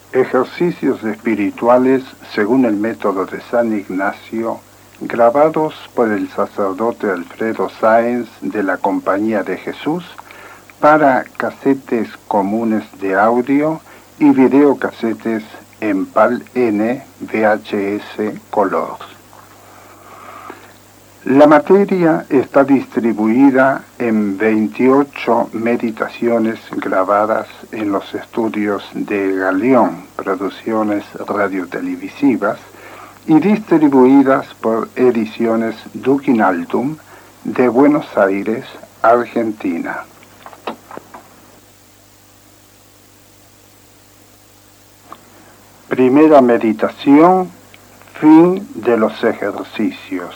Ejercicios espirituales según el método de San Ignacio, grabados por el sacerdote Alfredo Sáenz de la Compañía de Jesús para casetes comunes de audio y videocasetes en PAL-N VHS color. La materia está distribuida en 28 meditaciones grabadas en los estudios de Galeón, Producciones Radiotelevisivas, y distribuidas por Ediciones Duquinaldum de Buenos Aires, Argentina. Primera meditación, fin de los ejercicios.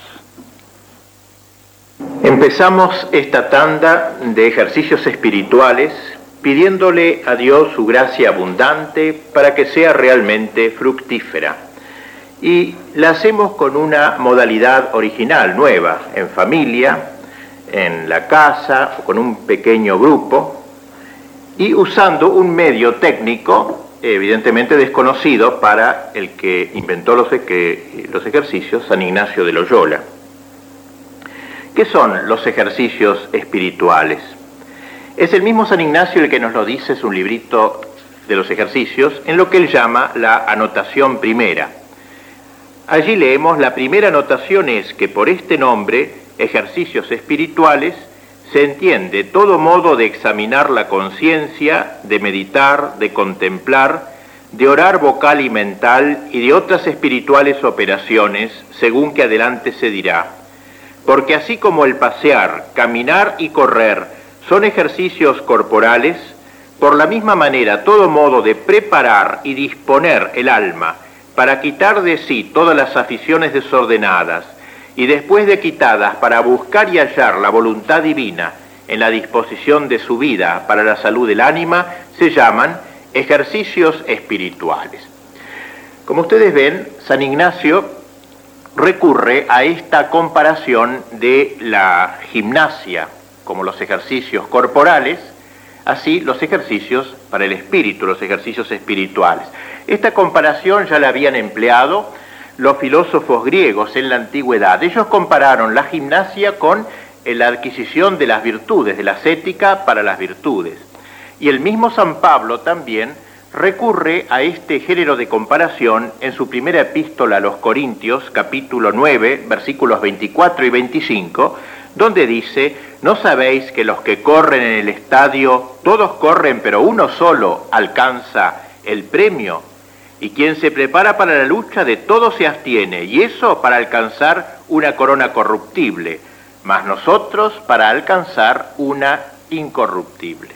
Empezamos esta tanda de ejercicios espirituales pidiéndole a Dios su gracia abundante para que sea realmente fructífera. Y la hacemos con una modalidad original, nueva, en familia, en la casa, con un pequeño grupo, y usando un medio técnico, evidentemente desconocido para el que inventó los ejercicios, San Ignacio de Loyola. ¿Qué son los ejercicios espirituales? Es el mismo San Ignacio el que nos lo dice, es un librito de los ejercicios, en lo que él llama la anotación primera. Allí leemos: la primera anotación es que por este nombre, ejercicios espirituales, se entiende todo modo de examinar la conciencia, de meditar, de contemplar, de orar vocal y mental y de otras espirituales operaciones, según que adelante se dirá. Porque así como el pasear, caminar y correr son ejercicios corporales, por la misma manera todo modo de preparar y disponer el alma para quitar de sí todas las aficiones desordenadas y después de quitadas para buscar y hallar la voluntad divina en la disposición de su vida para la salud del ánima, se llaman ejercicios espirituales. Como ustedes ven, San Ignacio recurre a esta comparación de la gimnasia, como los ejercicios corporales, así los ejercicios para el espíritu, los ejercicios espirituales. Esta comparación ya la habían empleado los filósofos griegos en la antigüedad. Ellos compararon la gimnasia con la adquisición de las virtudes, de la ascética para las virtudes. Y el mismo San Pablo también recurre a este género de comparación en su primera epístola a los Corintios, capítulo 9, versículos 24 y 25, donde dice: ¿no sabéis que los que corren en el estadio, todos corren, pero uno solo alcanza el premio? Y quien se prepara para la lucha, de todo se abstiene, y eso para alcanzar una corona corruptible, mas nosotros para alcanzar una incorruptible.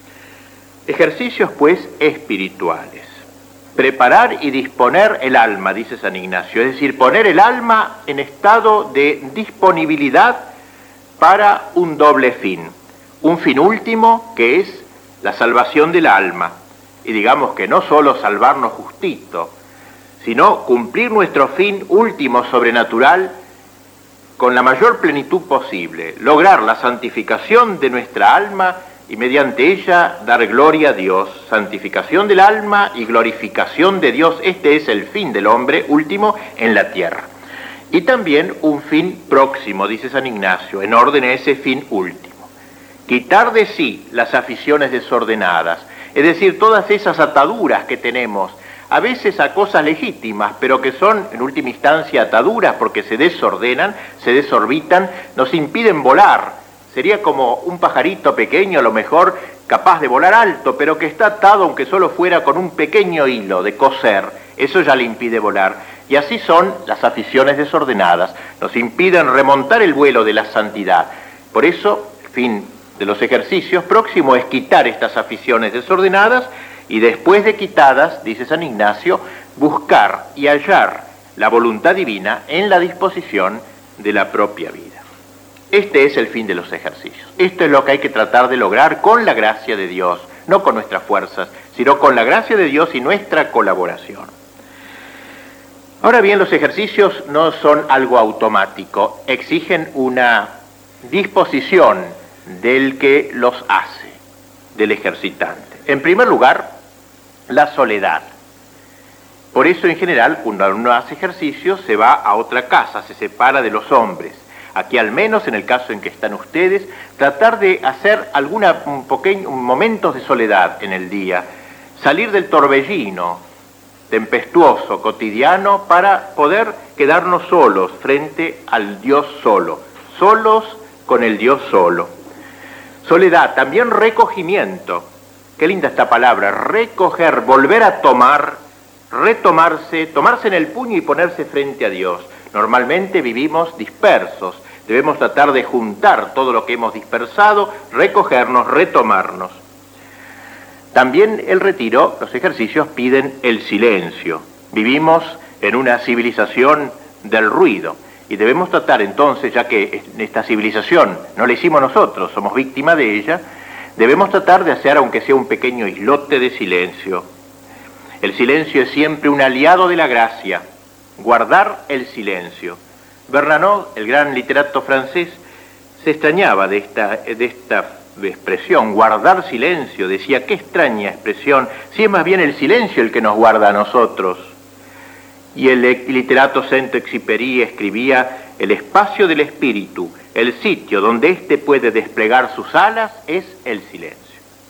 Ejercicios, pues, espirituales. Preparar y disponer el alma, dice San Ignacio, es decir, poner el alma en estado de disponibilidad para un doble fin. Un fin último, que es la salvación del alma. Y digamos que no solo salvarnos justito, sino cumplir nuestro fin último sobrenatural con la mayor plenitud posible, lograr la santificación de nuestra alma y mediante ella dar gloria a Dios, santificación del alma y glorificación de Dios. Este es el fin del hombre último en la tierra. Y también un fin próximo, dice San Ignacio, en orden a ese fin último. Quitar de sí las aficiones desordenadas, es decir, todas esas ataduras que tenemos, a veces a cosas legítimas, pero que son en última instancia ataduras porque se desordenan, se desorbitan, nos impiden volar. Sería como un pajarito pequeño, a lo mejor capaz de volar alto, pero que está atado, aunque solo fuera con un pequeño hilo de coser. Eso ya le impide volar. Y así son las aficiones desordenadas. Nos impiden remontar el vuelo de la santidad. Por eso, el fin de los ejercicios próximo es quitar estas aficiones desordenadas y después de quitadas, dice San Ignacio, buscar y hallar la voluntad divina en la disposición de la propia vida. Este es el fin de los ejercicios. Esto es lo que hay que tratar de lograr con la gracia de Dios, no con nuestras fuerzas, sino con la gracia de Dios y nuestra colaboración. Ahora bien, los ejercicios no son algo automático, exigen una disposición del que los hace, del ejercitante. En primer lugar, la soledad. Por eso en general, cuando uno hace ejercicio, se va a otra casa, se separa de los hombres. Aquí al menos, en el caso en que están ustedes, tratar de hacer momentos de soledad en el día, salir del torbellino tempestuoso, cotidiano, para poder quedarnos solos frente al Dios solo, solos con el Dios solo. Soledad, también recogimiento. Qué linda esta palabra, recoger, volver a tomar, retomarse, tomarse en el puño y ponerse frente a Dios. Normalmente vivimos dispersos, debemos tratar de juntar todo lo que hemos dispersado, recogernos, retomarnos. También el retiro, los ejercicios piden el silencio. Vivimos en una civilización del ruido y debemos tratar entonces, ya que esta civilización no la hicimos nosotros, somos víctimas de ella, debemos tratar de hacer aunque sea un pequeño islote de silencio. El silencio es siempre un aliado de la gracia, guardar el silencio. Bernanos, el gran literato francés, se extrañaba de esta expresión, guardar silencio. Decía, qué extraña expresión, si es más bien el silencio el que nos guarda a nosotros. Y el literato Saint-Exupéry escribía, el espacio del espíritu, el sitio donde éste puede desplegar sus alas, es el silencio.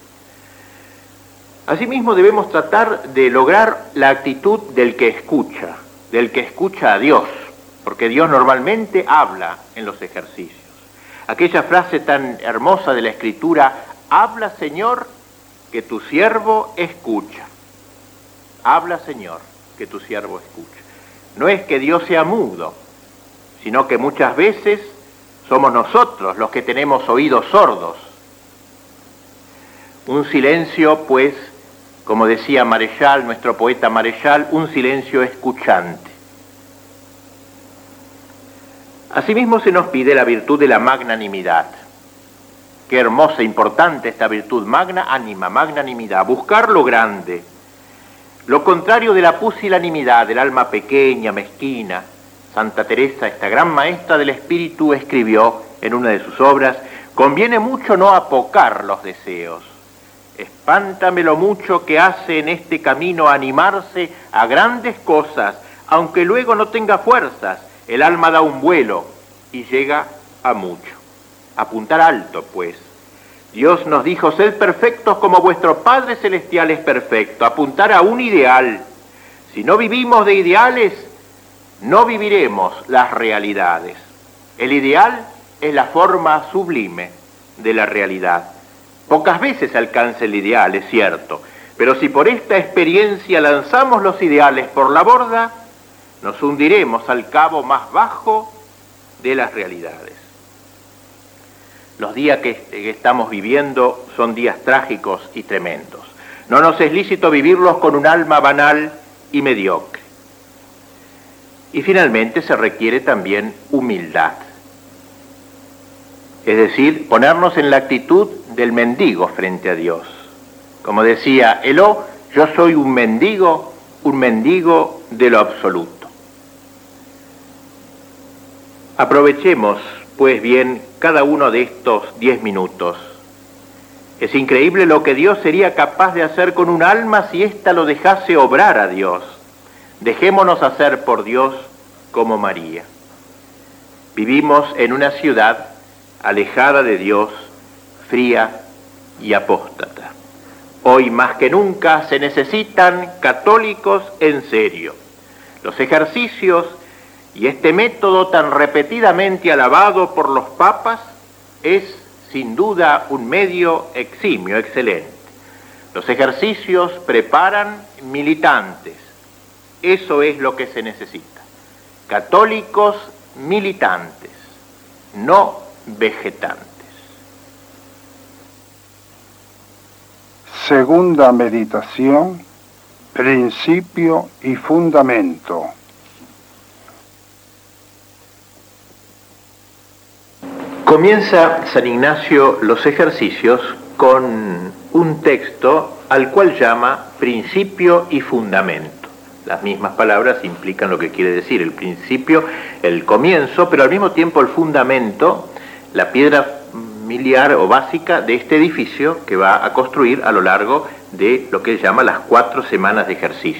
Asimismo debemos tratar de lograr la actitud del que escucha a Dios, porque Dios normalmente habla en los ejercicios. Aquella frase tan hermosa de la Escritura, habla Señor, que tu siervo escucha. Habla Señor, que tu siervo escucha. No es que Dios sea mudo, sino que muchas veces somos nosotros los que tenemos oídos sordos. Un silencio, pues, como decía Marechal, nuestro poeta Marechal, un silencio escuchante. Asimismo se nos pide la virtud de la magnanimidad. Qué hermosa, importante esta virtud, magnanimidad, buscar lo grande. Lo contrario de la pusilanimidad, del alma pequeña, mezquina. Santa Teresa, esta gran maestra del espíritu, escribió en una de sus obras, conviene mucho no apocar los deseos. Espántame lo mucho que hace en este camino animarse a grandes cosas, aunque luego no tenga fuerzas. El alma da un vuelo y llega a mucho. Apuntar alto, pues. Dios nos dijo, sed perfectos como vuestro Padre Celestial es perfecto. Apuntar a un ideal. Si no vivimos de ideales, no viviremos las realidades. El ideal es la forma sublime de la realidad. Pocas veces alcanza el ideal, es cierto, pero si por esta experiencia lanzamos los ideales por la borda, nos hundiremos al cabo más bajo de las realidades. Los días que estamos viviendo son días trágicos y tremendos. No nos es lícito vivirlos con un alma banal y mediocre. Y finalmente se requiere también humildad. Es decir, ponernos en la actitud del mendigo frente a Dios. Como decía Eló, yo soy un mendigo de lo absoluto. Aprovechemos, pues bien, cada uno de estos 10 minutos. Es increíble lo que Dios sería capaz de hacer con un alma si ésta lo dejase obrar a Dios. Dejémonos hacer por Dios como María. Vivimos en una ciudad alejada de Dios, fría y apóstata. Hoy más que nunca se necesitan católicos en serio. Los ejercicios y este método tan repetidamente alabado por los papas es sin duda un medio eximio, excelente. Los ejercicios preparan militantes. Eso es lo que se necesita. Católicos militantes, no vegetantes. Segunda meditación, principio y fundamento. Comienza San Ignacio los ejercicios con un texto al cual llama principio y fundamento. Las mismas palabras implican lo que quiere decir el principio, el comienzo, pero al mismo tiempo el fundamento, la piedra miliar o básica de este edificio que va a construir a lo largo de lo que él llama las 4 semanas de ejercicios.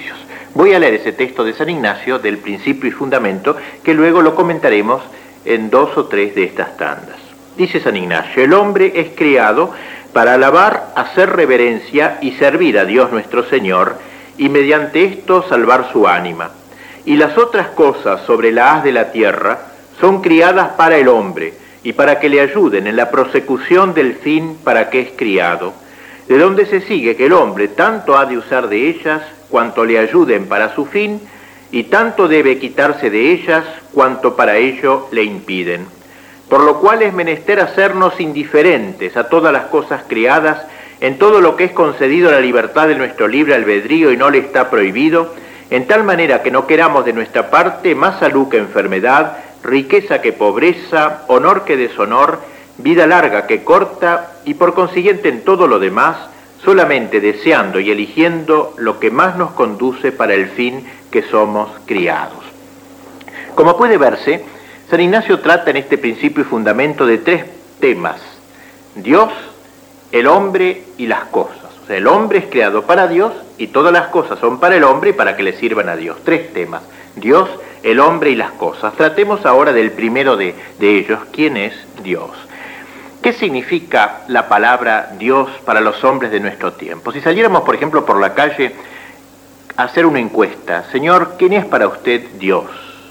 Voy a leer ese texto de San Ignacio del Principio y Fundamento, que luego lo comentaremos en 2 o 3 de estas tandas. Dice San Ignacio: el hombre es creado para alabar, hacer reverencia y servir a Dios nuestro Señor, y mediante esto salvar su ánima. Y las otras cosas sobre la haz de la tierra son criadas para el hombre, y para que le ayuden en la prosecución del fin para que es criado, de donde se sigue que el hombre tanto ha de usar de ellas cuanto le ayuden para su fin, y tanto debe quitarse de ellas cuanto para ello le impiden. Por lo cual es menester hacernos indiferentes a todas las cosas criadas, en todo lo que es concedido a la libertad de nuestro libre albedrío y no le está prohibido, en tal manera que no queramos de nuestra parte más salud que enfermedad, riqueza que pobreza, honor que deshonor, vida larga que corta, y por consiguiente en todo lo demás, solamente deseando y eligiendo lo que más nos conduce para el fin que somos criados. Como puede verse, San Ignacio trata en este Principio y Fundamento de 3 temas: Dios, el hombre y las cosas. O sea, el hombre es creado para Dios y todas las cosas son para el hombre y para que le sirvan a Dios. 3 temas: Dios, el hombre y las cosas. Tratemos ahora del primero de ellos. ¿Quién es Dios? ¿Qué significa la palabra Dios para los hombres de nuestro tiempo? Si saliéramos, por ejemplo, por la calle a hacer una encuesta: Señor, ¿quién es para usted Dios?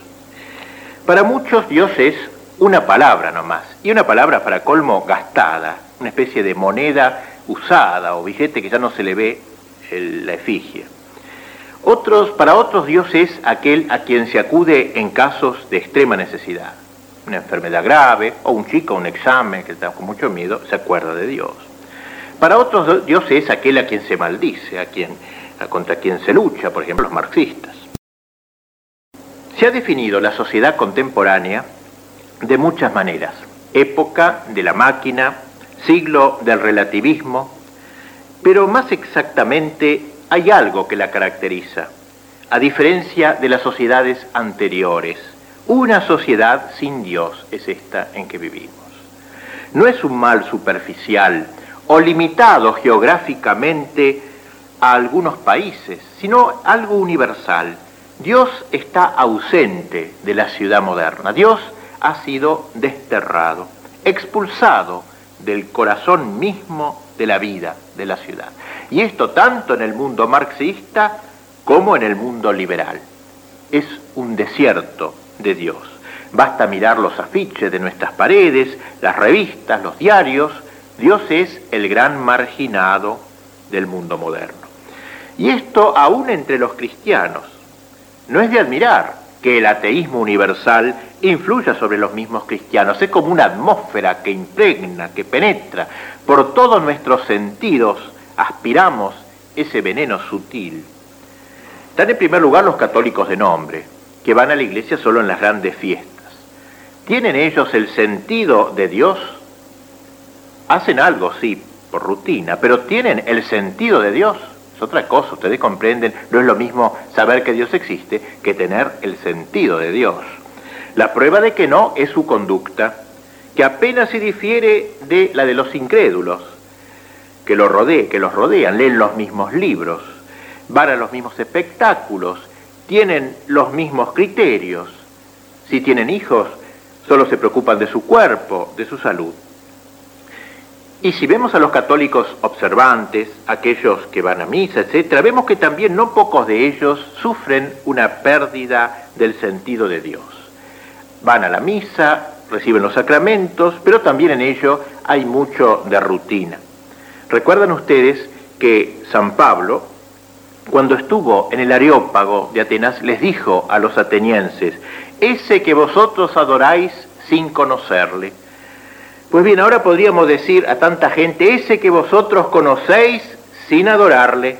Para muchos Dios es una palabra nomás, y una palabra para colmo gastada, una especie de moneda usada o billete que ya no se le ve la efigie. Para otros Dios es aquel a quien se acude en casos de extrema necesidad. Una enfermedad grave, o un chico, un examen, que está con mucho miedo, se acuerda de Dios. Para otros Dios es aquel a quien se maldice, contra quien se lucha, por ejemplo, los marxistas. Se ha definido la sociedad contemporánea de muchas maneras: época de la máquina, siglo del relativismo, pero más exactamente hay algo que la caracteriza, a diferencia de las sociedades anteriores. Una sociedad sin Dios es esta en que vivimos. No es un mal superficial o limitado geográficamente a algunos países, sino algo universal. Dios está ausente de la ciudad moderna. Dios ha sido desterrado, expulsado del corazón mismo de la vida de la ciudad. Y esto tanto en el mundo marxista como en el mundo liberal. Es un desierto de Dios. Basta mirar los afiches de nuestras paredes, las revistas, los diarios. Dios es el gran marginado del mundo moderno. Y esto aún entre los cristianos. No es de admirar que el ateísmo universal influya sobre los mismos cristianos. Es como una atmósfera que impregna, que penetra. Por todos nuestros sentidos aspiramos ese veneno sutil. Están en primer lugar los católicos de nombre, que van a la iglesia solo en las grandes fiestas. ¿Tienen ellos el sentido de Dios? Hacen algo, sí, por rutina, pero ¿tienen el sentido de Dios? Es otra cosa, ustedes comprenden, no es lo mismo saber que Dios existe que tener el sentido de Dios. La prueba de que no es su conducta, que apenas se difiere de la de los incrédulos, que los rodean, leen los mismos libros, van a los mismos espectáculos, tienen los mismos criterios. Si tienen hijos, solo se preocupan de su cuerpo, de su salud. Y si vemos a los católicos observantes, aquellos que van a misa, etc., vemos que también no pocos de ellos sufren una pérdida del sentido de Dios. Van a la misa, reciben los sacramentos, pero también en ello hay mucho de rutina. ¿Recuerdan ustedes que San Pablo, cuando estuvo en el Areópago de Atenas, les dijo a los atenienses: ese que vosotros adoráis sin conocerle? Pues bien, ahora podríamos decir a tanta gente: ese que vosotros conocéis sin adorarle.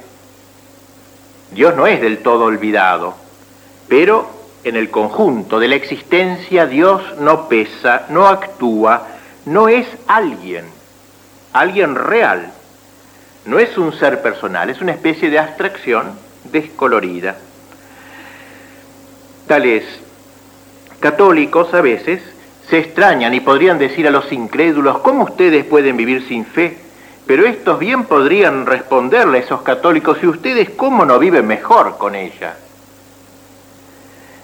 Dios no es del todo olvidado, pero en el conjunto de la existencia Dios no pesa, no actúa, no es alguien real. No es un ser personal, es una especie de abstracción descolorida. Tales católicos a veces se extrañan y podrían decir a los incrédulos: ¿cómo ustedes pueden vivir sin fe? Pero estos bien podrían responderle a esos católicos: ¿y ustedes cómo no viven mejor con ella?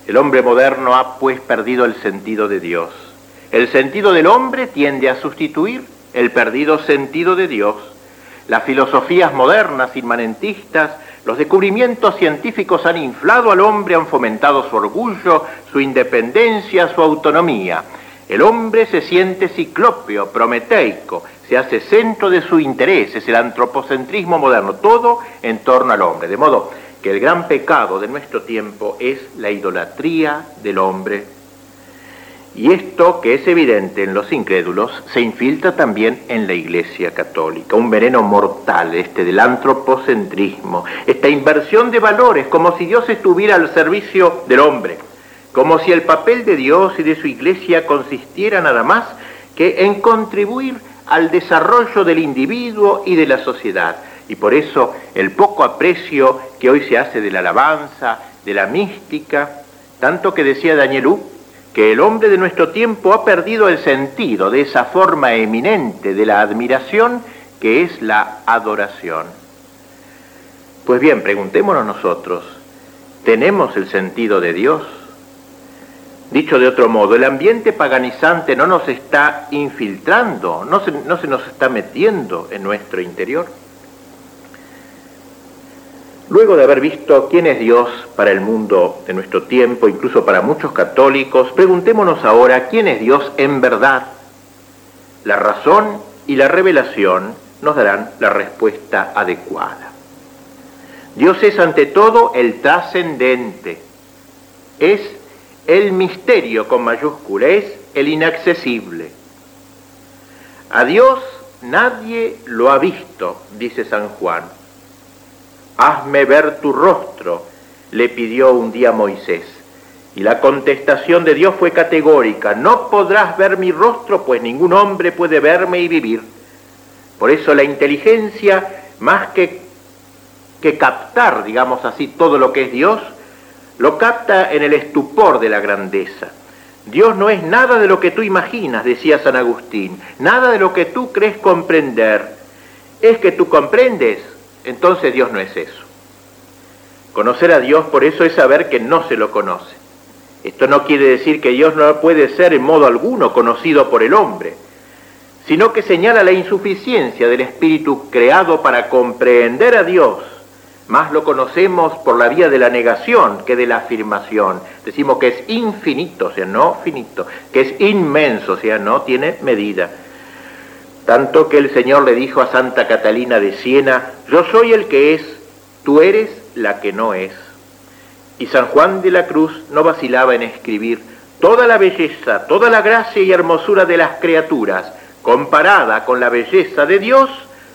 El hombre moderno ha pues perdido el sentido de Dios. El sentido del hombre tiende a sustituir el perdido sentido de Dios. Las filosofías modernas, inmanentistas, los descubrimientos científicos han inflado al hombre, han fomentado su orgullo, su independencia, su autonomía. El hombre se siente ciclópeo, prometeico, se hace centro de su interés, es el antropocentrismo moderno, todo en torno al hombre. De modo que el gran pecado de nuestro tiempo es la idolatría del hombre. Y esto, que es evidente en los incrédulos, se infiltra también en la Iglesia católica. Un veneno mortal del antropocentrismo, esta inversión de valores, como si Dios estuviera al servicio del hombre, como si el papel de Dios y de su Iglesia consistiera nada más que en contribuir al desarrollo del individuo y de la sociedad. Y por eso el poco aprecio que hoy se hace de la alabanza, de la mística, tanto que decía Daniel que el hombre de nuestro tiempo ha perdido el sentido de esa forma eminente de la admiración que es la adoración. Pues bien, preguntémonos nosotros, ¿tenemos el sentido de Dios? Dicho de otro modo, el ambiente paganizante no nos está infiltrando, no se nos está metiendo en nuestro interior. Luego de haber visto quién es Dios para el mundo de nuestro tiempo, incluso para muchos católicos, preguntémonos ahora quién es Dios en verdad. La razón y la revelación nos darán la respuesta adecuada. Dios es ante todo el trascendente, es el misterio con mayúscula, es el inaccesible. A Dios nadie lo ha visto, dice San Juan. Hazme ver tu rostro, le pidió un día Moisés. Y la contestación de Dios fue categórica: no podrás ver mi rostro, pues ningún hombre puede verme y vivir. Por eso la inteligencia, más que captar, digamos así, todo lo que es Dios, lo capta en el estupor de la grandeza. Dios no es nada de lo que tú imaginas, decía San Agustín, nada de lo que tú crees comprender. Es que tú comprendes, entonces Dios no es eso. Conocer a Dios, por eso, es saber que no se lo conoce. Esto no quiere decir que Dios no puede ser en modo alguno conocido por el hombre, sino que señala la insuficiencia del espíritu creado para comprender a Dios. Más lo conocemos por la vía de la negación que de la afirmación. Decimos que es infinito, o sea, no finito, que es inmenso, o sea, no tiene medida. Tanto que el Señor le dijo a Santa Catalina de Siena: yo soy el que es, tú eres la que no es. Y San Juan de la Cruz no vacilaba en escribir: toda la belleza, toda la gracia y hermosura de las criaturas, comparada con la belleza de Dios,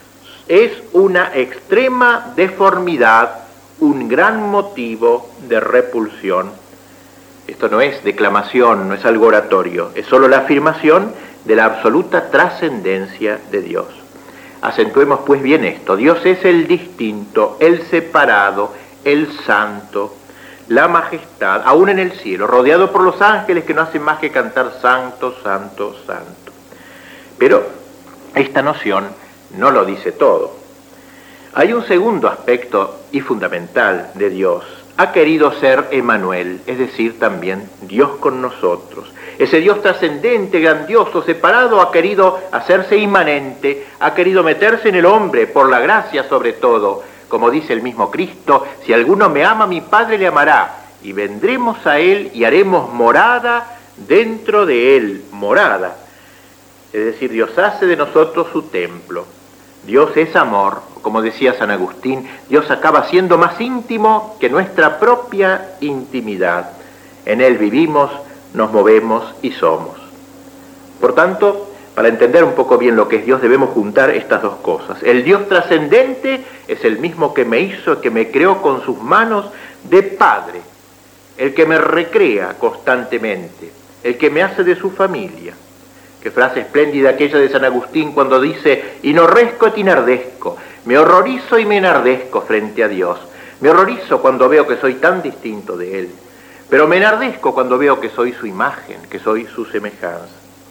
es una extrema deformidad, un gran motivo de repulsión. Esto no es declamación, no es algo oratorio, es solo la afirmación de la absoluta trascendencia de Dios. Acentuemos pues bien esto: Dios es el distinto, el separado, el santo, la majestad, aún en el cielo, rodeado por los ángeles que no hacen más que cantar santo, santo, santo. Pero esta noción no lo dice todo. Hay un segundo aspecto y fundamental de Dios. Ha querido ser Emmanuel, es decir, también Dios con nosotros. Ese Dios trascendente, grandioso, separado, ha querido hacerse inmanente, ha querido meterse en el hombre, por la gracia sobre todo. Como dice el mismo Cristo: si alguno me ama, mi Padre le amará, y vendremos a él y haremos morada dentro de él, morada. Es decir, Dios hace de nosotros su templo. Dios es amor, como decía San Agustín, Dios acaba siendo más íntimo que nuestra propia intimidad. En Él vivimos, nos movemos y somos. Por tanto, para entender un poco bien lo que es Dios, debemos juntar estas dos cosas. El Dios trascendente es el mismo que me hizo, que me creó con sus manos de Padre, el que me recrea constantemente, el que me hace de su familia. Qué frase espléndida aquella de San Agustín cuando dice: inorresco et inardesco, me horrorizo y me enardezco frente a Dios. Me horrorizo cuando veo que soy tan distinto de Él, pero me enardezco cuando veo que soy su imagen, que soy su semejanza.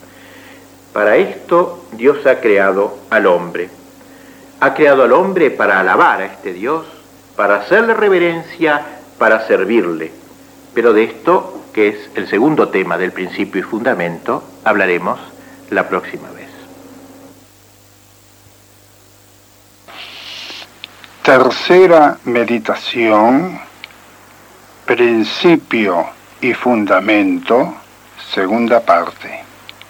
Para esto Dios ha creado al hombre. Ha creado al hombre para alabar a este Dios, para hacerle reverencia, para servirle. Pero de esto, que es el segundo tema del principio y fundamento, hablaremos la próxima vez. Tercera meditación, principio y fundamento, segunda parte.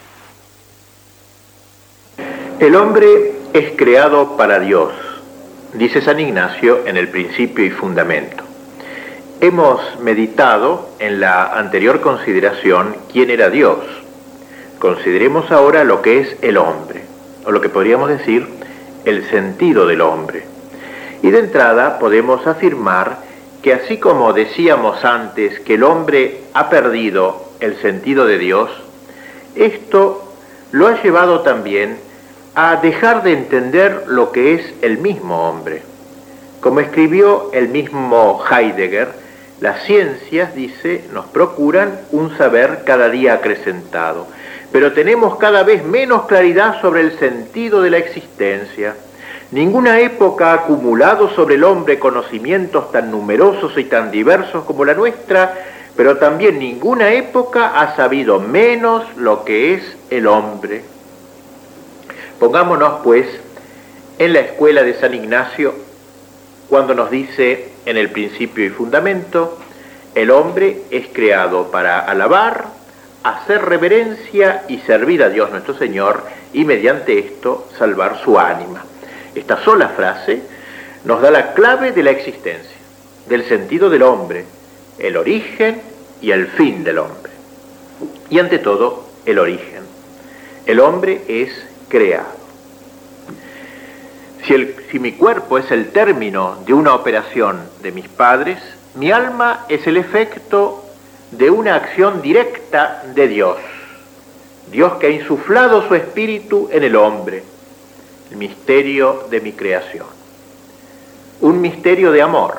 El hombre es creado para Dios, dice San Ignacio en el principio y fundamento. Hemos meditado en la anterior consideración quién era Dios. Consideremos ahora lo que es el hombre, o lo que podríamos decir el sentido del hombre. Y de entrada podemos afirmar que así como decíamos antes que el hombre ha perdido el sentido de Dios, esto lo ha llevado también a dejar de entender lo que es el mismo hombre. Como escribió el mismo Heidegger, las ciencias, dice, nos procuran un saber cada día acrecentado, pero tenemos cada vez menos claridad sobre el sentido de la existencia. Ninguna época ha acumulado sobre el hombre conocimientos tan numerosos y tan diversos como la nuestra, pero también ninguna época ha sabido menos lo que es el hombre. Pongámonos, pues, en la escuela de San Ignacio, cuando nos dice en el principio y fundamento, el hombre es creado para alabar, hacer reverencia y servir a Dios nuestro Señor, y mediante esto salvar su ánima. Esta sola frase nos da la clave de la existencia, del sentido del hombre, el origen y el fin del hombre. Y ante todo, el origen. El hombre es creado. Si mi cuerpo es el término de una operación de mis padres, mi alma es el efecto de una acción directa de Dios. Dios que ha insuflado su espíritu en el hombre. El misterio de mi creación. Un misterio de amor.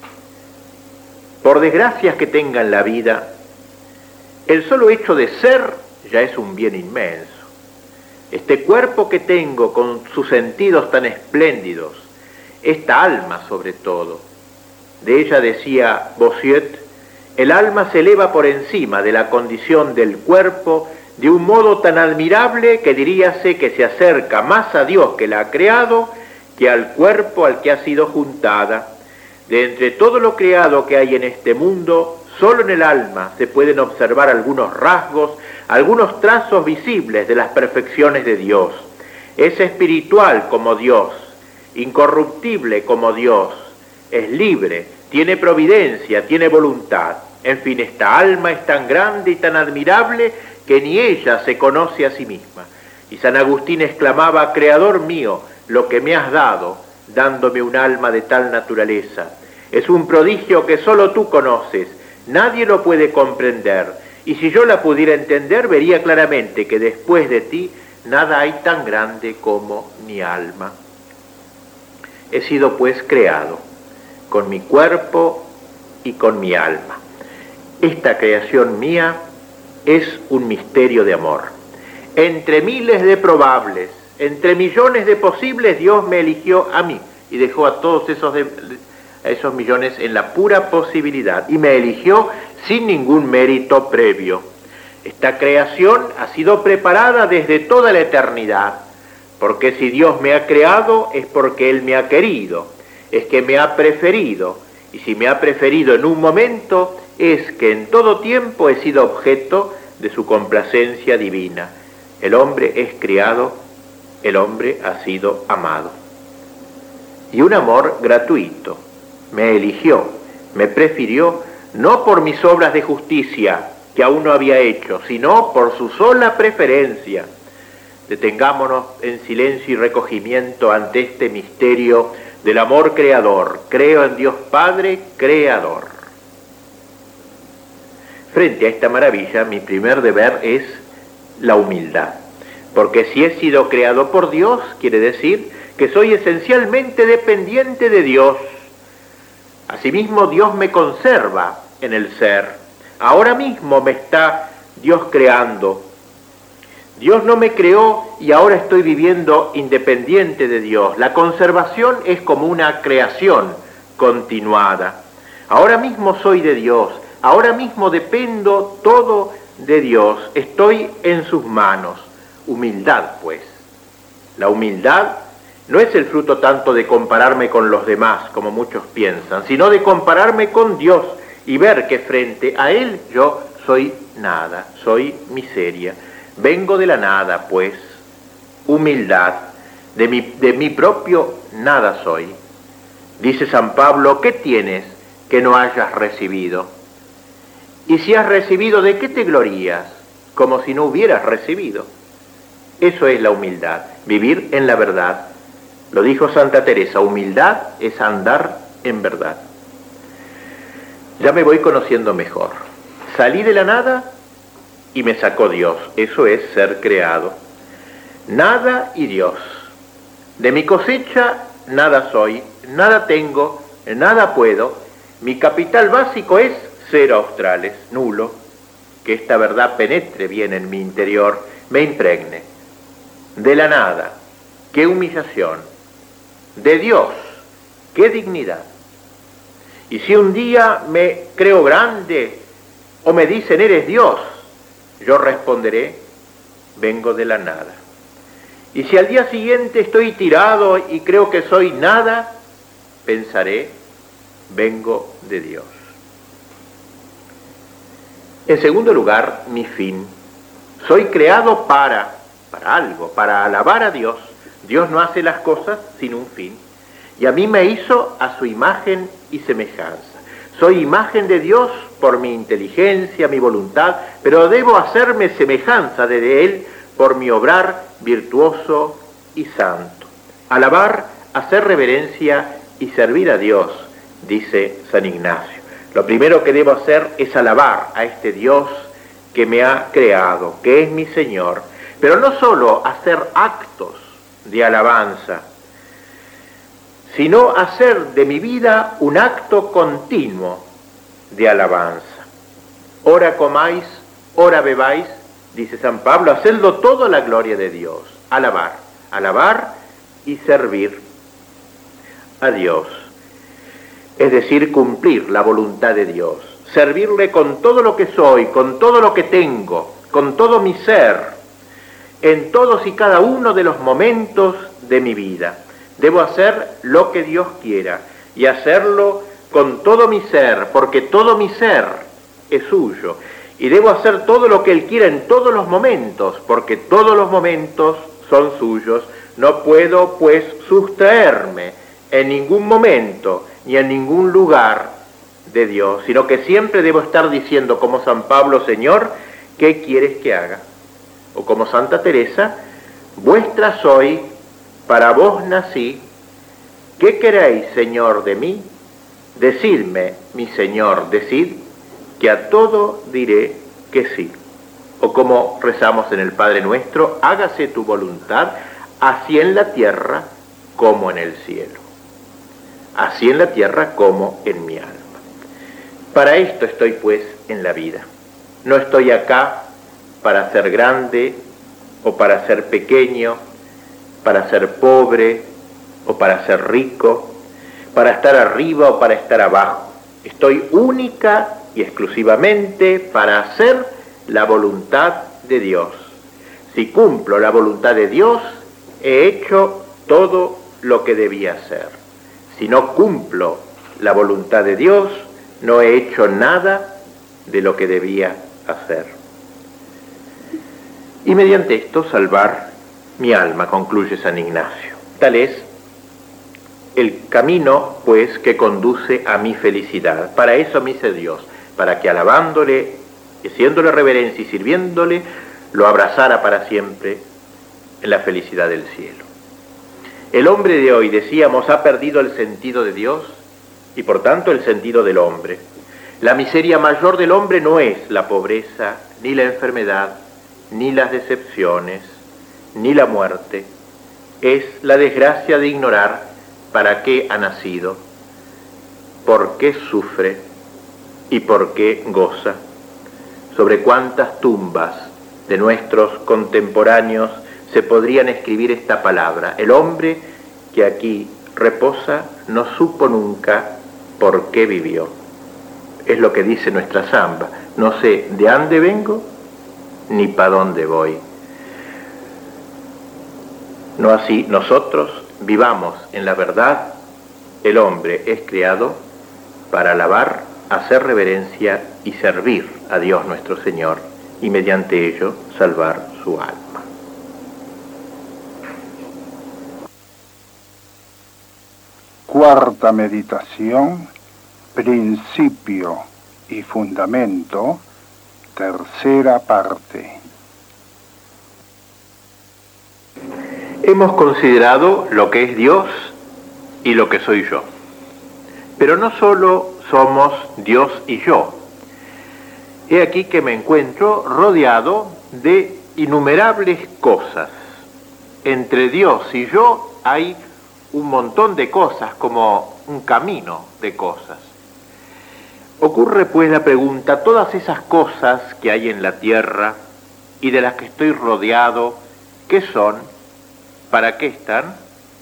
Por desgracias que tenga en la vida, el solo hecho de ser ya es un bien inmenso. Este cuerpo que tengo con sus sentidos tan espléndidos, esta alma sobre todo. De ella decía Bossuet, el alma se eleva por encima de la condición del cuerpo de un modo tan admirable que diríase que se acerca más a Dios que la ha creado que al cuerpo al que ha sido juntada. De entre todo lo creado que hay en este mundo, solo en el alma se pueden observar algunos rasgos, algunos trazos visibles de las perfecciones de Dios. Es espiritual como Dios, incorruptible como Dios, es libre, tiene providencia, tiene voluntad. En fin, esta alma es tan grande y tan admirable que ni ella se conoce a sí misma. Y San Agustín exclamaba, Creador mío, lo que me has dado, dándome un alma de tal naturaleza. Es un prodigio que solo tú conoces, nadie lo puede comprender, y si yo la pudiera entender, vería claramente que después de ti, nada hay tan grande como mi alma. He sido pues creado, con mi cuerpo y con mi alma. Esta creación mía es un misterio de amor. Entre miles de probables, entre millones de posibles, Dios me eligió a mí y dejó a todos esos millones en la pura posibilidad y me eligió sin ningún mérito previo. Esta creación ha sido preparada desde toda la eternidad, porque si Dios me ha creado es porque Él me ha querido, es que me ha preferido, y si me ha preferido en un momento es que en todo tiempo he sido objeto de su complacencia divina. El hombre es criado, el hombre ha sido amado. Y un amor gratuito. Me eligió, me prefirió, no por mis obras de justicia, que aún no había hecho, sino por su sola preferencia. Detengámonos en silencio y recogimiento ante este misterio del amor creador. Creo en Dios Padre, creador. Frente a esta maravilla, mi primer deber es la humildad, porque si he sido creado por Dios, quiere decir que soy esencialmente dependiente de Dios. Asimismo, Dios me conserva en el ser. Ahora mismo me está Dios creando. Dios no me creó y ahora estoy viviendo independiente de Dios. La conservación es como una creación continuada. Ahora mismo soy de Dios, Ahora mismo dependo todo de Dios, estoy en sus manos. Humildad, pues. La humildad no es el fruto tanto de compararme con los demás, como muchos piensan, sino de compararme con Dios y ver que frente a Él yo soy nada, soy miseria. Vengo de la nada, pues. Humildad, de mi propio nada soy. Dice San Pablo, ¿qué tienes que no hayas recibido? Y si has recibido, ¿de qué te glorías? Como si no hubieras recibido. Eso es la humildad, vivir en la verdad. Lo dijo Santa Teresa, humildad es andar en verdad. Ya me voy conociendo mejor. Salí de la nada y me sacó Dios. Eso es ser creado. Nada y Dios. De mi cosecha nada soy, nada tengo, nada puedo. Mi capital básico es 0 australes, nulo. Que esta verdad penetre bien en mi interior, me impregne. De la nada, qué humillación. De Dios, qué dignidad. Y si un día me creo grande o me dicen eres Dios, yo responderé, vengo de la nada. Y si al día siguiente estoy tirado y creo que soy nada, pensaré, vengo de Dios. En segundo lugar, mi fin. Soy creado para algo, para alabar a Dios. Dios no hace las cosas sin un fin. Y a mí me hizo a su imagen y semejanza. Soy imagen de Dios por mi inteligencia, mi voluntad, pero debo hacerme semejanza de Él por mi obrar virtuoso y santo. Alabar, hacer reverencia y servir a Dios, dice San Ignacio. Lo primero que debo hacer es alabar a este Dios que me ha creado, que es mi Señor. Pero no solo hacer actos de alabanza, sino hacer de mi vida un acto continuo de alabanza. Ora comáis, ora bebáis, dice San Pablo, hacedlo todo a la gloria de Dios. Alabar y servir a Dios. Es decir, cumplir la voluntad de Dios. Servirle con todo lo que soy, con todo lo que tengo, con todo mi ser, en todos y cada uno de los momentos de mi vida. Debo hacer lo que Dios quiera y hacerlo con todo mi ser, porque todo mi ser es suyo. Y debo hacer todo lo que Él quiera en todos los momentos, porque todos los momentos son suyos. No puedo, pues, sustraerme en ningún momento ni en ningún lugar de Dios, sino que siempre debo estar diciendo como San Pablo, Señor, ¿qué quieres que haga? O como Santa Teresa, vuestra soy, para vos nací, ¿qué queréis, Señor, de mí? Decidme, mi Señor, decid, que a todo diré que sí. O como rezamos en el Padre Nuestro, hágase tu voluntad, así en la tierra como en el cielo. Así en la tierra como en mi alma. Para esto estoy pues en la vida. No estoy acá para ser grande o para ser pequeño, para ser pobre o para ser rico, para estar arriba o para estar abajo. Estoy única y exclusivamente para hacer la voluntad de Dios. Si cumplo la voluntad de Dios, he hecho todo lo que debía hacer. Si no cumplo la voluntad de Dios, no he hecho nada de lo que debía hacer. Y mediante esto salvar mi alma, concluye San Ignacio. Tal es el camino, pues, que conduce a mi felicidad. Para eso me hizo Dios, para que alabándole, haciéndole reverencia y sirviéndole, lo abrazara para siempre en la felicidad del cielo. El hombre de hoy, decíamos, ha perdido el sentido de Dios y por tanto el sentido del hombre. La miseria mayor del hombre no es la pobreza, ni la enfermedad, ni las decepciones, ni la muerte. Es la desgracia de ignorar para qué ha nacido, por qué sufre y por qué goza. Sobre cuántas tumbas de nuestros contemporáneos se podrían escribir esta palabra. El hombre que aquí reposa no supo nunca por qué vivió. Es lo que dice nuestra samba. No sé de dónde vengo ni para dónde voy. No así nosotros vivamos en la verdad. El hombre es creado para alabar, hacer reverencia y servir a Dios nuestro Señor, y mediante ello salvar su alma. Cuarta meditación, principio y fundamento, tercera parte. Hemos considerado lo que es Dios y lo que soy yo. Pero no solo somos Dios y yo. He aquí que me encuentro rodeado de innumerables cosas. Entre Dios y yo hay un montón de cosas, como un camino de cosas. Ocurre pues la pregunta, todas esas cosas que hay en la tierra y de las que estoy rodeado, ¿qué son? ¿Para qué están?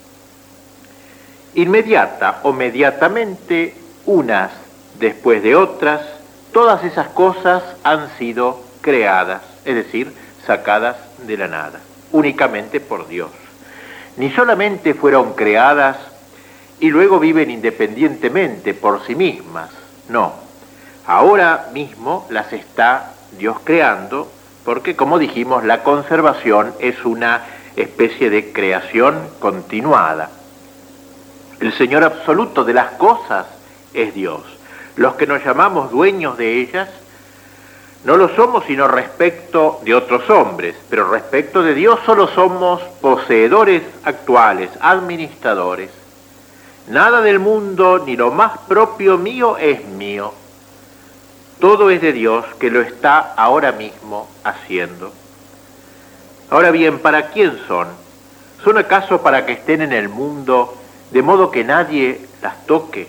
Inmediata o mediatamente, unas después de otras, todas esas cosas han sido creadas, es decir, sacadas de la nada, únicamente por Dios. Ni solamente fueron creadas y luego viven independientemente por sí mismas, no. Ahora mismo las está Dios creando porque, como dijimos, la conservación es una especie de creación continuada. El Señor absoluto de las cosas es Dios. Los que nos llamamos dueños de ellas no lo somos sino respecto de otros hombres, pero respecto de Dios solo somos poseedores actuales, administradores. Nada del mundo ni lo más propio mío es mío. Todo es de Dios, que lo está ahora mismo haciendo. Ahora bien, ¿para quién son? ¿Son acaso para que estén en el mundo de modo que nadie las toque?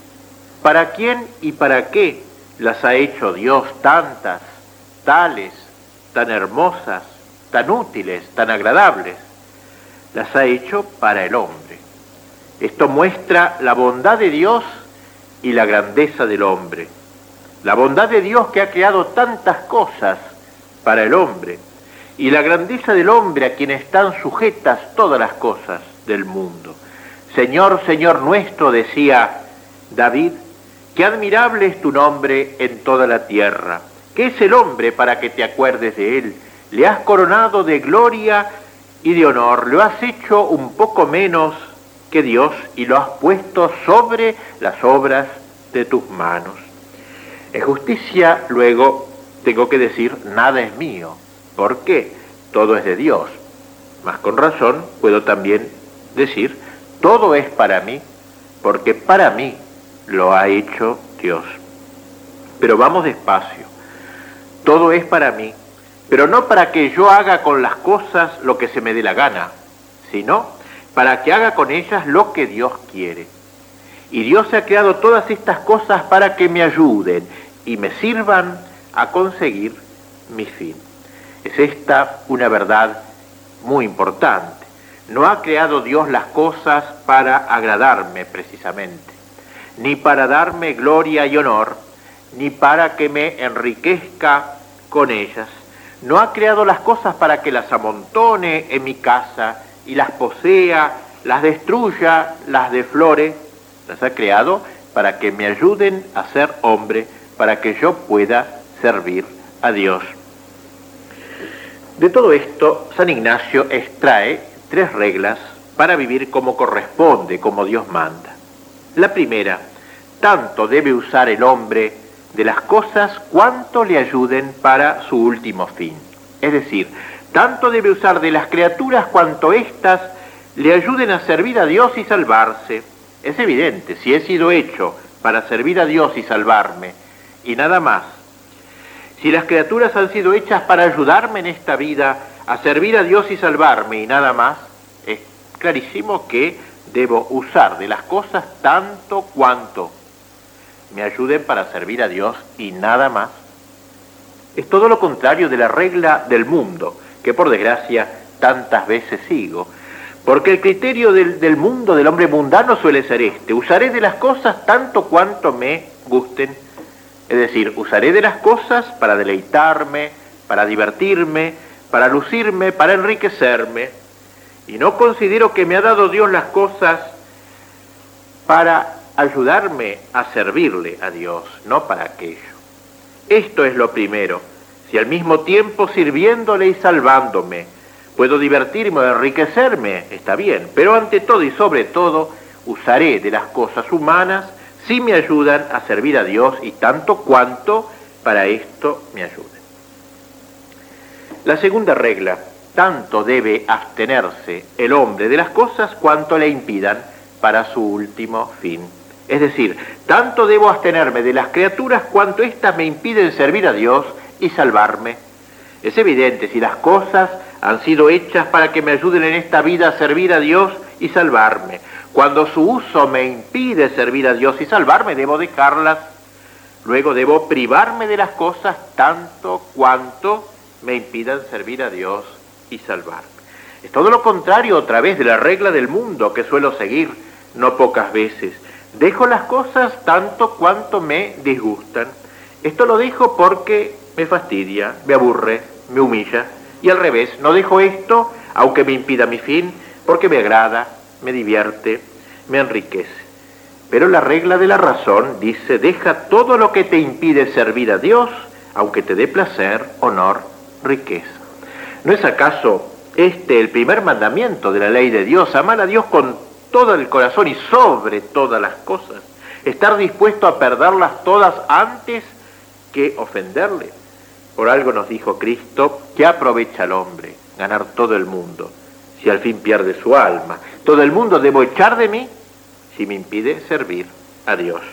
¿Para quién y para qué las ha hecho Dios tantas, tales, tan hermosas, tan útiles, tan agradables? Las ha hecho para el hombre. Esto muestra la bondad de Dios y la grandeza del hombre. La bondad de Dios que ha creado tantas cosas para el hombre, y la grandeza del hombre a quien están sujetas todas las cosas del mundo. Señor, Señor nuestro, decía David, qué admirable es tu nombre en toda la tierra. ¿Qué es el hombre para que te acuerdes de él? Le has coronado de gloria y de honor, lo has hecho un poco menos que Dios y lo has puesto sobre las obras de tus manos. En justicia, luego, tengo que decir, nada es mío. ¿Por qué? Todo es de Dios. Mas con razón puedo también decir, todo es para mí, porque para mí lo ha hecho Dios. Pero vamos despacio. Todo es para mí, pero no para que yo haga con las cosas lo que se me dé la gana, sino para que haga con ellas lo que Dios quiere. Y Dios ha creado todas estas cosas para que me ayuden y me sirvan a conseguir mi fin. Es esta una verdad muy importante. No ha creado Dios las cosas para agradarme precisamente, ni para darme gloria y honor, ni para que me enriquezca con ellas. No ha creado las cosas para que las amontone en mi casa y las posea, las destruya, las deflore. Las ha creado para que me ayuden a ser hombre, para que yo pueda servir a Dios. De todo esto, San Ignacio extrae 3 reglas para vivir como corresponde, como Dios manda. La primera, tanto debe usar el hombre de las cosas cuanto le ayuden para su último fin. Es decir, tanto debe usar de las criaturas cuanto éstas le ayuden a servir a Dios y salvarse. Es evidente, si he sido hecho para servir a Dios y salvarme, y nada más, si las criaturas han sido hechas para ayudarme en esta vida, a servir a Dios y salvarme y nada más, es clarísimo que debo usar de las cosas tanto cuanto me ayuden para servir a Dios y nada más. Es todo lo contrario de la regla del mundo, que por desgracia tantas veces sigo, porque el criterio del mundo, del hombre mundano, suele ser este: usaré de las cosas tanto cuanto me gusten. Es decir, usaré de las cosas para deleitarme, para divertirme, para lucirme, para enriquecerme. Y no considero que me ha dado Dios las cosas para ayudarme a servirle a Dios, no para aquello. Esto es lo primero. Si al mismo tiempo sirviéndole y salvándome puedo divertirme o enriquecerme, está bien, pero ante todo y sobre todo usaré de las cosas humanas si me ayudan a servir a Dios y tanto cuanto para esto me ayuden. La segunda regla: tanto debe abstenerse el hombre de las cosas cuanto le impidan para su último fin. Es decir, tanto debo abstenerme de las criaturas cuanto éstas me impiden servir a Dios y salvarme. Es evidente, si las cosas han sido hechas para que me ayuden en esta vida a servir a Dios y salvarme, cuando su uso me impide servir a Dios y salvarme, debo dejarlas. Luego debo privarme de las cosas tanto cuanto me impidan servir a Dios y salvarme. Es todo lo contrario otra vez de la regla del mundo que suelo seguir no pocas veces. Dejo las cosas tanto cuanto me disgustan. Esto lo dejo porque me fastidia, me aburre, me humilla. Y al revés, no dejo esto, aunque me impida mi fin, porque me agrada, me divierte, me enriquece. Pero la regla de la razón dice: deja todo lo que te impide servir a Dios, aunque te dé placer, honor, riqueza. ¿No es acaso este el primer mandamiento de la ley de Dios? Amar a Dios con todo el corazón y sobre todas las cosas. Estar dispuesto a perderlas todas antes que ofenderle. Por algo nos dijo Cristo: ¿qué aprovecha al hombre ganar todo el mundo si al fin pierde su alma? Todo el mundo debo echar de mí si me impide servir a Dios.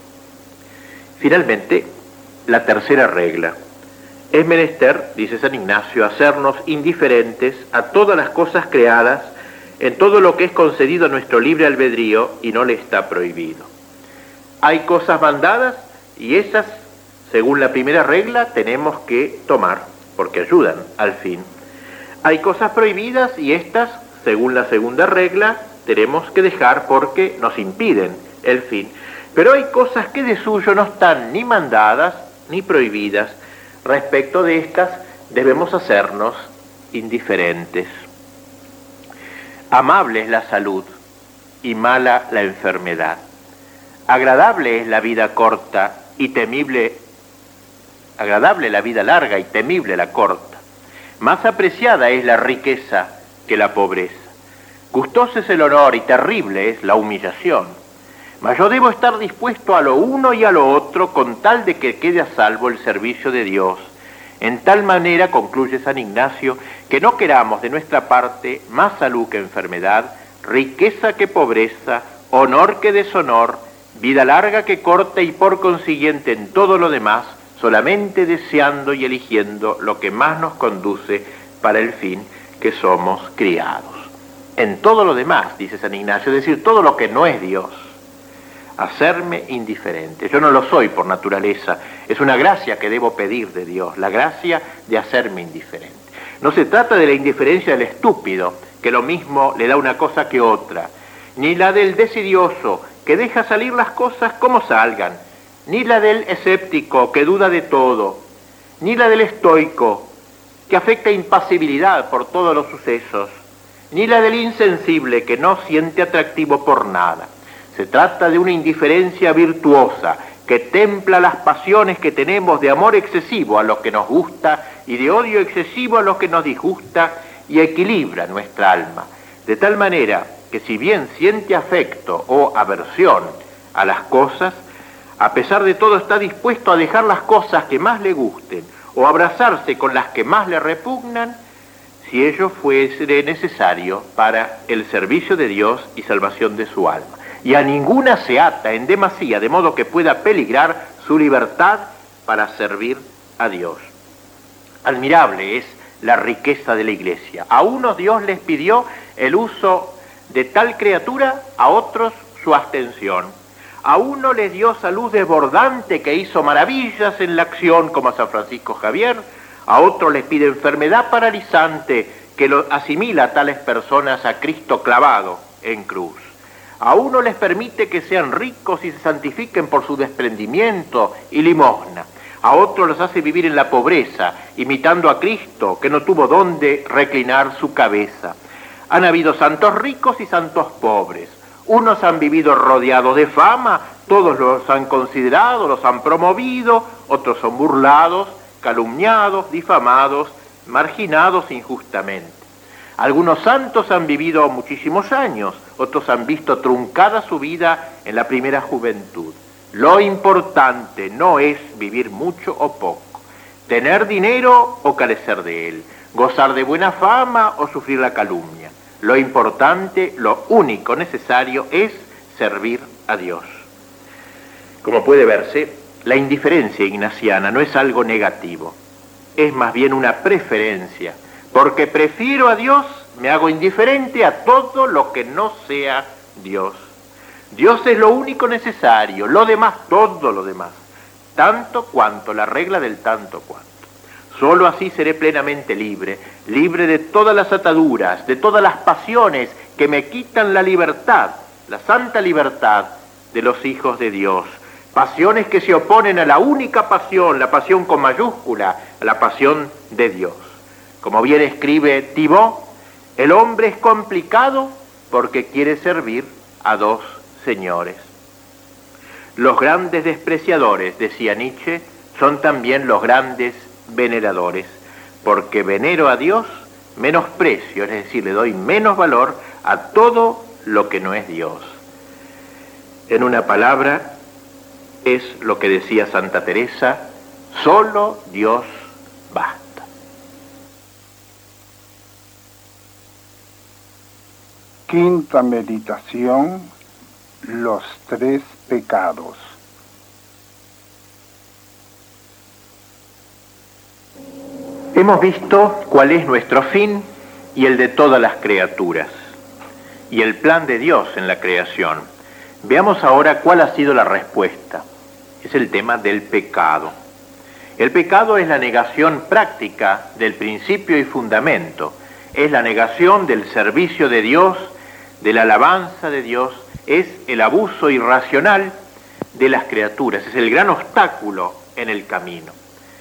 Finalmente, la tercera regla: es menester, dice San Ignacio, hacernos indiferentes a todas las cosas creadas, en todo lo que es concedido a nuestro libre albedrío y no le está prohibido. Hay cosas mandadas y esas, según la primera regla, tenemos que tomar, porque ayudan al fin. Hay cosas prohibidas y estas, según la segunda regla, tenemos que dejar porque nos impiden el fin. Pero hay cosas que de suyo no están ni mandadas ni prohibidas. Respecto de estas debemos hacernos indiferentes. Amable es la salud y mala la enfermedad. Agradable es la vida corta y temible, agradable la vida larga y temible la corta. Más apreciada es la riqueza que la pobreza. Gustoso es el honor y terrible es la humillación. Mas yo debo estar dispuesto a lo uno y a lo otro con tal de que quede a salvo el servicio de Dios. En tal manera, concluye San Ignacio, que no queramos de nuestra parte más salud que enfermedad, riqueza que pobreza, honor que deshonor, vida larga que corta y por consiguiente en todo lo demás, solamente deseando y eligiendo lo que más nos conduce para el fin que somos criados. En todo lo demás, dice San Ignacio, es decir, todo lo que no es Dios, hacerme indiferente. Yo no lo soy por naturaleza, es una gracia que debo pedir de Dios, la gracia de hacerme indiferente. No se trata de la indiferencia del estúpido, que lo mismo le da una cosa que otra, ni la del desidioso, que deja salir las cosas como salgan, ni la del escéptico, que duda de todo, ni la del estoico, que afecta impasibilidad por todos los sucesos, ni la del insensible, que no siente atractivo por nada. Se trata de una indiferencia virtuosa que templa las pasiones que tenemos de amor excesivo a lo que nos gusta y de odio excesivo a lo que nos disgusta y equilibra nuestra alma. De tal manera que si bien siente afecto o aversión a las cosas, a pesar de todo está dispuesto a dejar las cosas que más le gusten o abrazarse con las que más le repugnan, si ello fuese necesario para el servicio de Dios y salvación de su alma. Y a ninguna se ata en demasía, de modo que pueda peligrar su libertad para servir a Dios. Admirable es la riqueza de la Iglesia. A unos Dios les pidió el uso de tal criatura, a otros su abstención. A uno les dio salud desbordante que hizo maravillas en la acción, como a San Francisco Javier. A otro les pide enfermedad paralizante que lo asimila a tales personas a Cristo clavado en cruz. A uno les permite que sean ricos y se santifiquen por su desprendimiento y limosna. A otros los hace vivir en la pobreza, imitando a Cristo, que no tuvo dónde reclinar su cabeza. Han habido santos ricos y santos pobres. Unos han vivido rodeados de fama, todos los han considerado, los han promovido, otros son burlados, calumniados, difamados, marginados injustamente. Algunos santos han vivido muchísimos años, otros han visto truncada su vida en la primera juventud. Lo importante no es vivir mucho o poco, tener dinero o carecer de él, gozar de buena fama o sufrir la calumnia. Lo importante, lo único necesario es servir a Dios. Como puede verse, la indiferencia ignaciana no es algo negativo, es más bien una preferencia. Porque prefiero a Dios, me hago indiferente a todo lo que no sea Dios. Dios es lo único necesario, lo demás, todo lo demás, tanto cuanto, la regla del tanto cuanto. Solo así seré plenamente libre, libre de todas las ataduras, de todas las pasiones que me quitan la libertad, la santa libertad de los hijos de Dios. Pasiones que se oponen a la única pasión, la pasión con mayúscula, a la pasión de Dios. Como bien escribe Thibaut, el hombre es complicado porque quiere servir a dos señores. Los grandes despreciadores, decía Nietzsche, son también los grandes veneradores, porque venero a Dios, menosprecio, es decir, le doy menos valor a todo lo que no es Dios. En una palabra, es lo que decía Santa Teresa, solo Dios basta. Quinta meditación, los tres pecados. Hemos visto cuál es nuestro fin y el de todas las criaturas, y el plan de Dios en la creación. Veamos ahora cuál ha sido la respuesta. Es el tema del pecado. El pecado es la negación práctica del principio y fundamento. Es la negación del servicio de Dios, de la alabanza de Dios, es el abuso irracional de las criaturas, es el gran obstáculo en el camino.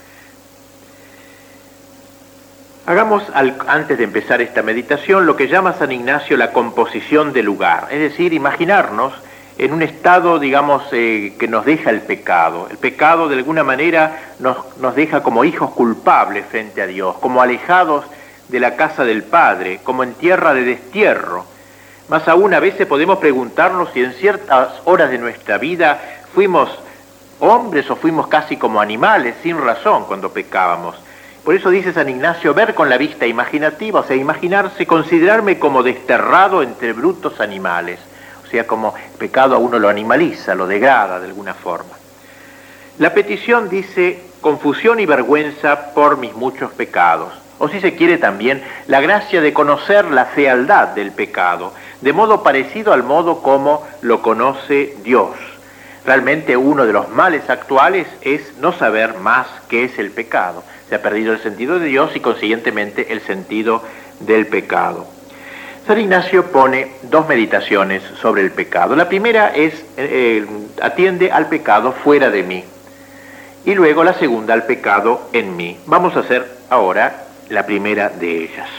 Hagamos, antes de empezar esta meditación, lo que llama San Ignacio la composición del lugar, es decir, imaginarnos en un estado, digamos, que nos deja el pecado. El pecado, de alguna manera, nos deja como hijos culpables frente a Dios, como alejados de la casa del Padre, como en tierra de destierro. Más aún, a veces podemos preguntarnos si en ciertas horas de nuestra vida fuimos hombres o fuimos casi como animales, sin razón, cuando pecábamos. Por eso dice San Ignacio, ver con la vista imaginativa, o sea, imaginarse, considerarme como desterrado entre brutos animales. O sea, como el pecado a uno lo animaliza, lo degrada de alguna forma. La petición dice, confusión y vergüenza por mis muchos pecados. O si se quiere también, la gracia de conocer la fealdad del pecado, de modo parecido al modo como lo conoce Dios. Realmente uno de los males actuales es no saber más qué es el pecado. Se ha perdido el sentido de Dios y consiguientemente el sentido del pecado. San Ignacio pone dos meditaciones sobre el pecado. La primera es, atiende al pecado fuera de mí. Y luego la segunda al pecado en mí. Vamos a hacer ahora la primera de ellas.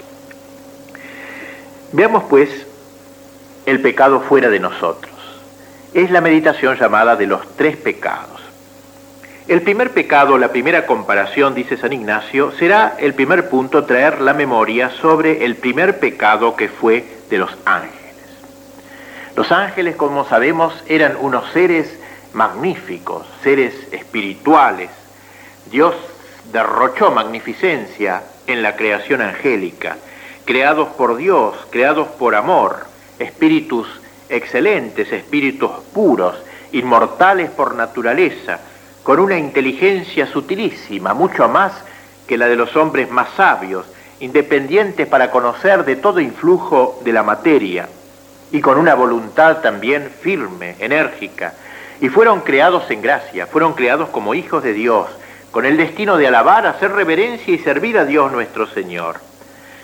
Veamos pues el pecado fuera de nosotros. Es la meditación llamada de los tres pecados. El primer pecado, la primera comparación, dice San Ignacio, será el primer punto traer la memoria sobre el primer pecado que fue de los ángeles. Los ángeles, como sabemos, eran unos seres magníficos, seres espirituales. Dios derrochó magnificencia en la creación angélica, creados por Dios, creados por amor, espíritus excelentes, espíritus puros, inmortales por naturaleza, con una inteligencia sutilísima, mucho más que la de los hombres más sabios, independientes para conocer de todo influjo de la materia, y con una voluntad también firme, enérgica, y fueron creados en gracia, fueron creados como hijos de Dios, con el destino de alabar, hacer reverencia y servir a Dios nuestro Señor.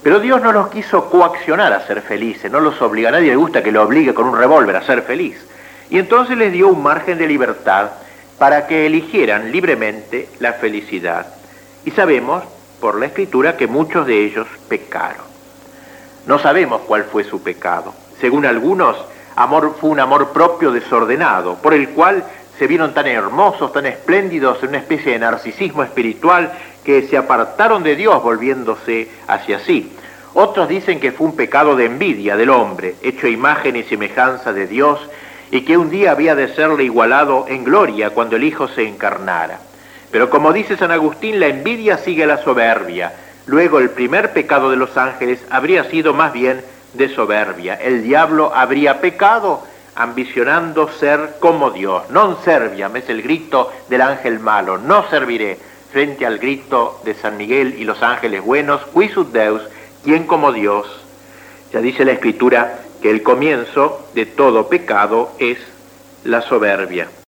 Pero Dios no los quiso coaccionar a ser felices, no los obliga. A nadie le gusta que lo obligue con un revólver a ser feliz. Y entonces les dio un margen de libertad para que eligieran libremente la felicidad. Y sabemos por la Escritura que muchos de ellos pecaron. No sabemos cuál fue su pecado. Según algunos, fue un amor propio desordenado, por el cual se vieron tan hermosos, tan espléndidos, en una especie de narcisismo espiritual, que se apartaron de Dios volviéndose hacia sí. Otros dicen que fue un pecado de envidia del hombre, hecho a imagen y semejanza de Dios, y que un día había de serle igualado en gloria cuando el Hijo se encarnara. Pero como dice San Agustín, la envidia sigue a la soberbia. Luego el primer pecado de los ángeles habría sido más bien de soberbia. El diablo habría pecado ambicionando ser como Dios. Non serviam es el grito del ángel malo, no serviré, frente al grito de San Miguel y los ángeles buenos, qui sub Deus, quien como Dios. Ya dice la Escritura que el comienzo de todo pecado es la soberbia.